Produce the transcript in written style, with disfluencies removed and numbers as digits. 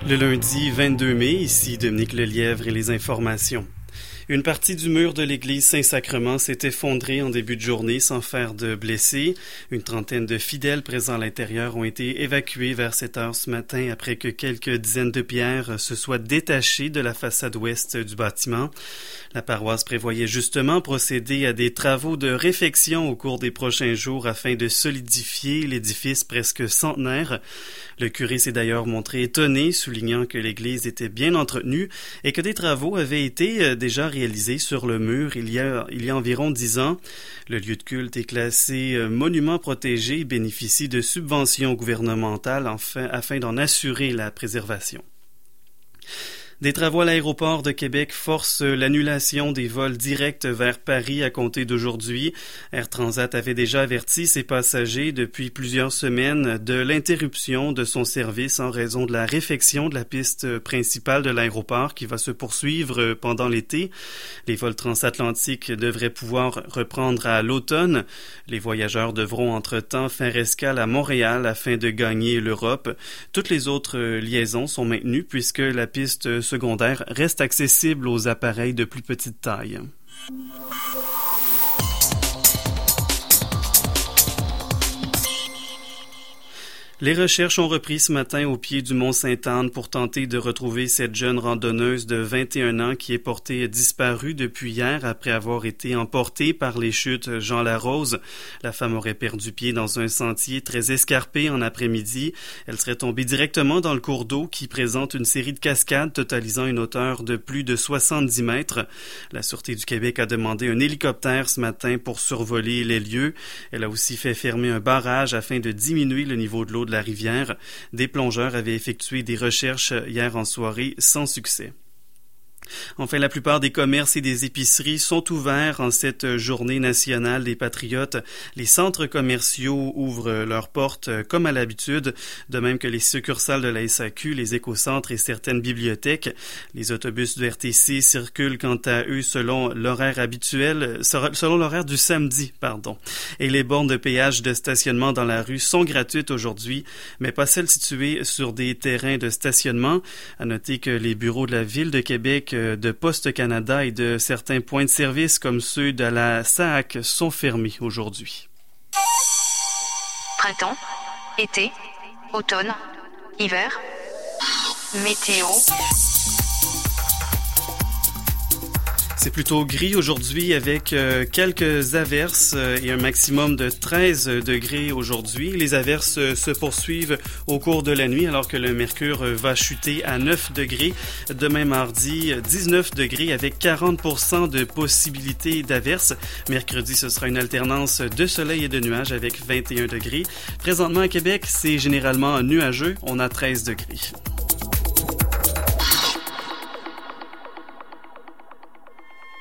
Le lundi 22 mai, ici Dominique Lelièvre et les informations. Une partie du mur de l'église Saint-Sacrement s'est effondrée en début de journée sans faire de blessés. Une trentaine de fidèles présents à l'intérieur ont été évacués vers 7 heures ce matin après que quelques dizaines de pierres se soient détachées de la façade ouest du bâtiment. La paroisse prévoyait justement procéder à des travaux de réfection au cours des prochains jours afin de solidifier l'édifice presque centenaire. Le curé s'est d'ailleurs montré étonné, soulignant que l'église était bien entretenue et que des travaux avaient été déjà réalisés sur le mur il y a environ 10 ans. Le lieu de culte est classé monument protégé et bénéficie de subventions gouvernementales afin d'en assurer la préservation. Des travaux à l'aéroport de Québec forcent l'annulation des vols directs vers Paris à compter d'aujourd'hui. Air Transat avait déjà averti ses passagers depuis plusieurs semaines de l'interruption de son service en raison de la réfection de la piste principale de l'aéroport qui va se poursuivre pendant l'été. Les vols transatlantiques devraient pouvoir reprendre à l'automne. Les voyageurs devront entre-temps faire escale à Montréal afin de gagner l'Europe. Toutes les autres liaisons sont maintenues puisque la piste secondaire reste accessible aux appareils de plus petite taille. Les recherches ont repris ce matin au pied du mont Sainte-Anne pour tenter de retrouver cette jeune randonneuse de 21 ans qui est portée disparue depuis hier après avoir été emportée par les chutes Jean Larose. La femme aurait perdu pied dans un sentier très escarpé en après-midi. Elle serait tombée directement dans le cours d'eau qui présente une série de cascades totalisant une hauteur de plus de 70 mètres. La Sûreté du Québec a demandé un hélicoptère ce matin pour survoler les lieux. Elle a aussi fait fermer un barrage afin de diminuer le niveau de l'eau de la rivière. Des plongeurs avaient effectué des recherches hier en soirée sans succès. Enfin, la plupart des commerces et des épiceries sont ouverts en cette journée nationale des Patriotes. Les centres commerciaux ouvrent leurs portes comme à l'habitude, de même que les succursales de la SAQ, les écocentres et certaines bibliothèques. Les autobus du RTC circulent quant à eux selon l'horaire habituel, selon l'horaire du samedi, Et les bornes de péage de stationnement dans la rue sont gratuites aujourd'hui, mais pas celles situées sur des terrains de stationnement. À noter que les bureaux de la Ville de Québec, de Poste Canada et de certains points de service comme ceux de la SAAQ sont fermés aujourd'hui. Printemps, été, automne, hiver, météo. C'est plutôt gris aujourd'hui avec quelques averses et un maximum de 13 degrés aujourd'hui. Les averses se poursuivent au cours de la nuit alors que le mercure va chuter à 9 degrés. Demain mardi, 19 degrés avec 40% de possibilité d'averses. Mercredi, ce sera une alternance de soleil et de nuages avec 21 degrés. Présentement à Québec, c'est généralement nuageux. On a 13 degrés.